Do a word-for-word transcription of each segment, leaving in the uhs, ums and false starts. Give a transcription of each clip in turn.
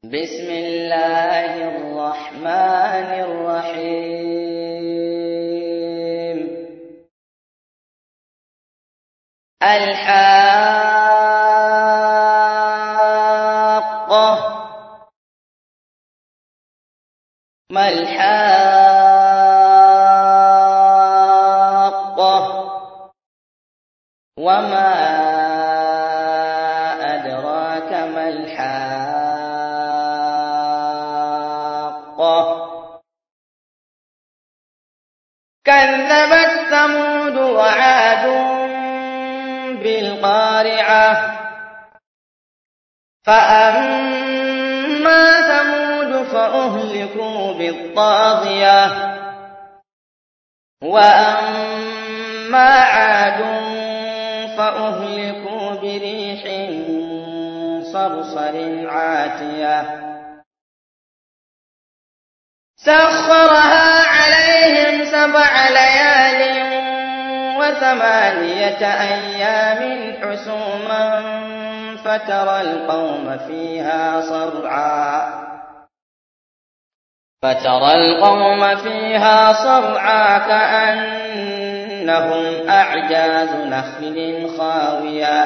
بسم الله الرحمن الرحيم. الحاقة. ما الحاقة؟ وما أدراك ما الحاقة؟ كذبت ثمود وعاد بالقارعة. فأما ثمود فأهلكوا بالطاغية، وأما عاد فأهلكوا بريح صرصر عاتية سخرها عليهم سبع ليال وثمانية أيام حسوما فترى القوم فيها صرعا فترى القوم فيها صرعا كأنهم أعجاز نخل خاوية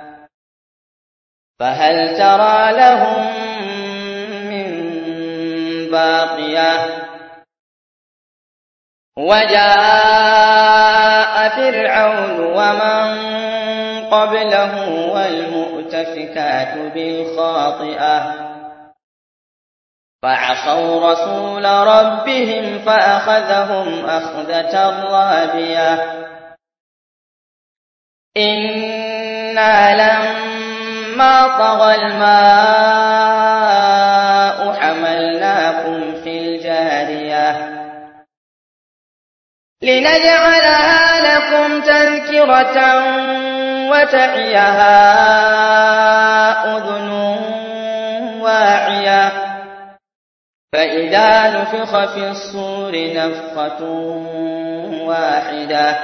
فهل ترى لهم من باقية؟ وجاء فرعون ومن قبله والمؤتفكات بالخاطئة فعصوا رسول ربهم فأخذهم أخذة رابية. إنا لما طغى الماء حملناكم في الجارية لنجعلها لكم تذكرة وتعيها أذن واعية. فإذا نفخ في الصور نفخة واحدة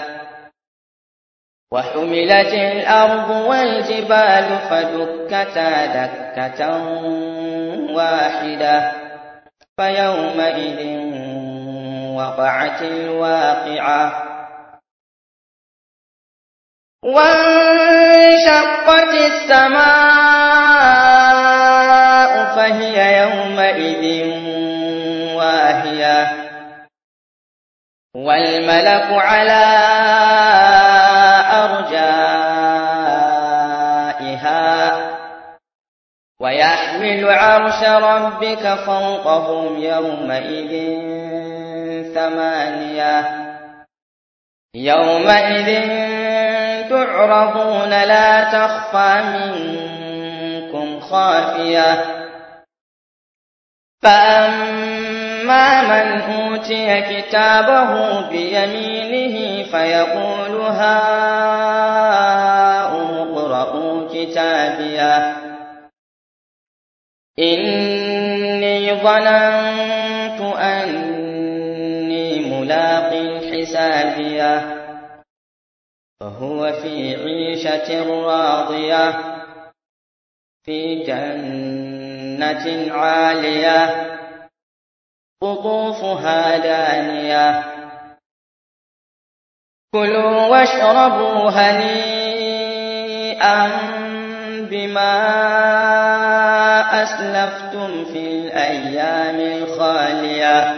وحملت الأرض والجبال فدكتا دكة واحدة فيومئذ وقعت الواقعة. وانشقت السماء فهي يومئذ واهية والملك على أرجائها ويحمل عرش ربك فوقهم يومئذ ثمانية. يومئذ تعرضون لا تخفى منكم خافية. فأما من أوتي كتابه بيمينه فيقول هاؤم اقرءوا كتابيه إني ظننت أني ملاق حسابيه فهو في عيشة راضية في جنة عالية قطوفها دانية. كلوا واشربوا هنيئا بما أسلفتم في الأيام الخالية.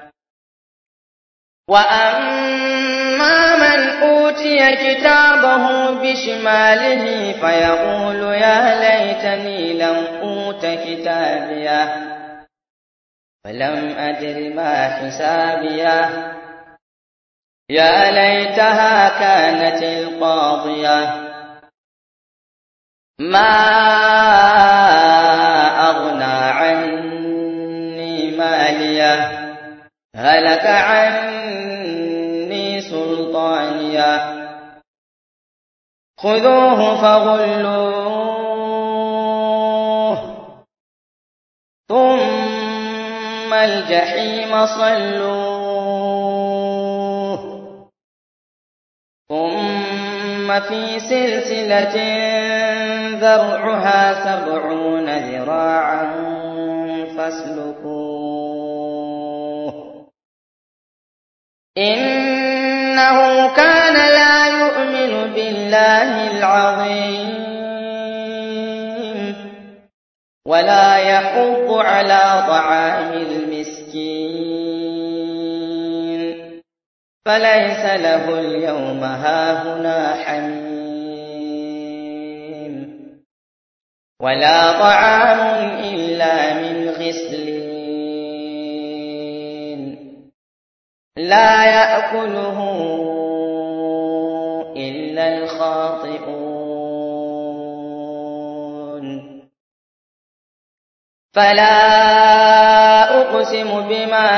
وأما من أوتي كتابه بشماله فيقول يا ليتني لم أوت كتابيه فلم أدر ما حسابيه يا ليتها كانت القاضية ما أغنى عني ماليه هلك عني سلطانيه خذوه فغلوه ثم الجحيم صلوه ثم في سلسلة ذرعها سبعون ذراعا فاسلكوه إنه كان لا يؤمن بالله العظيم ولا يحض على طعام المسكين فليس له اليوم هاهنا حميم ولا طعام إلا من غسلين لا يأكله إلا الخاطئون فلا أقسم بما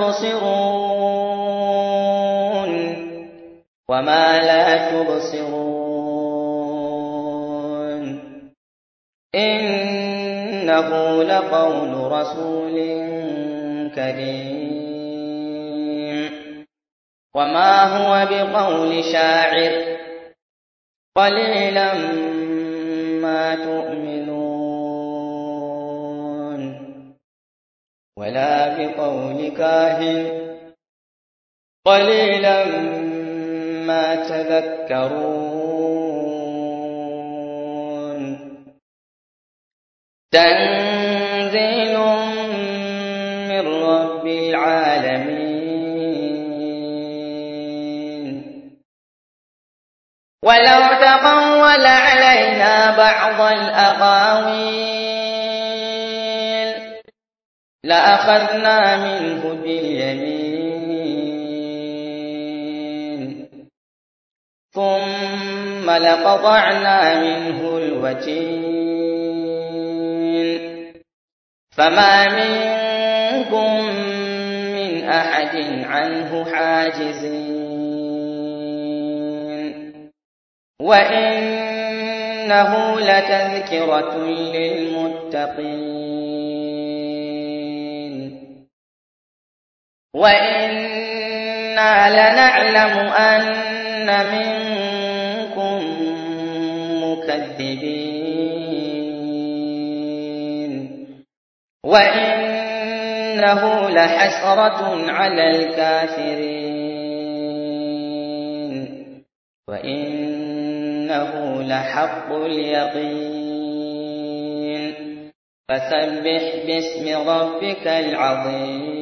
تبصرون وما لا تبصرون إنه لقول رسول كريم وما هو بقول شاعر قليلا ما تؤمنون ولا بقول كاهن قليلا ما تذكرون تنزيل من رب العالمين ولو تقول علينا بعض الأقاويل لأخذنا منه باليمين ثم لقطعنا منه الوتين فما منكم من أحد عنه حاجزين وإنه لتذكرة للمتقين وإنا لنعلم أن منكم مكذبين وإنه لحسرة على الكافرين وإنه لحق اليقين فسبح باسم ربك العظيم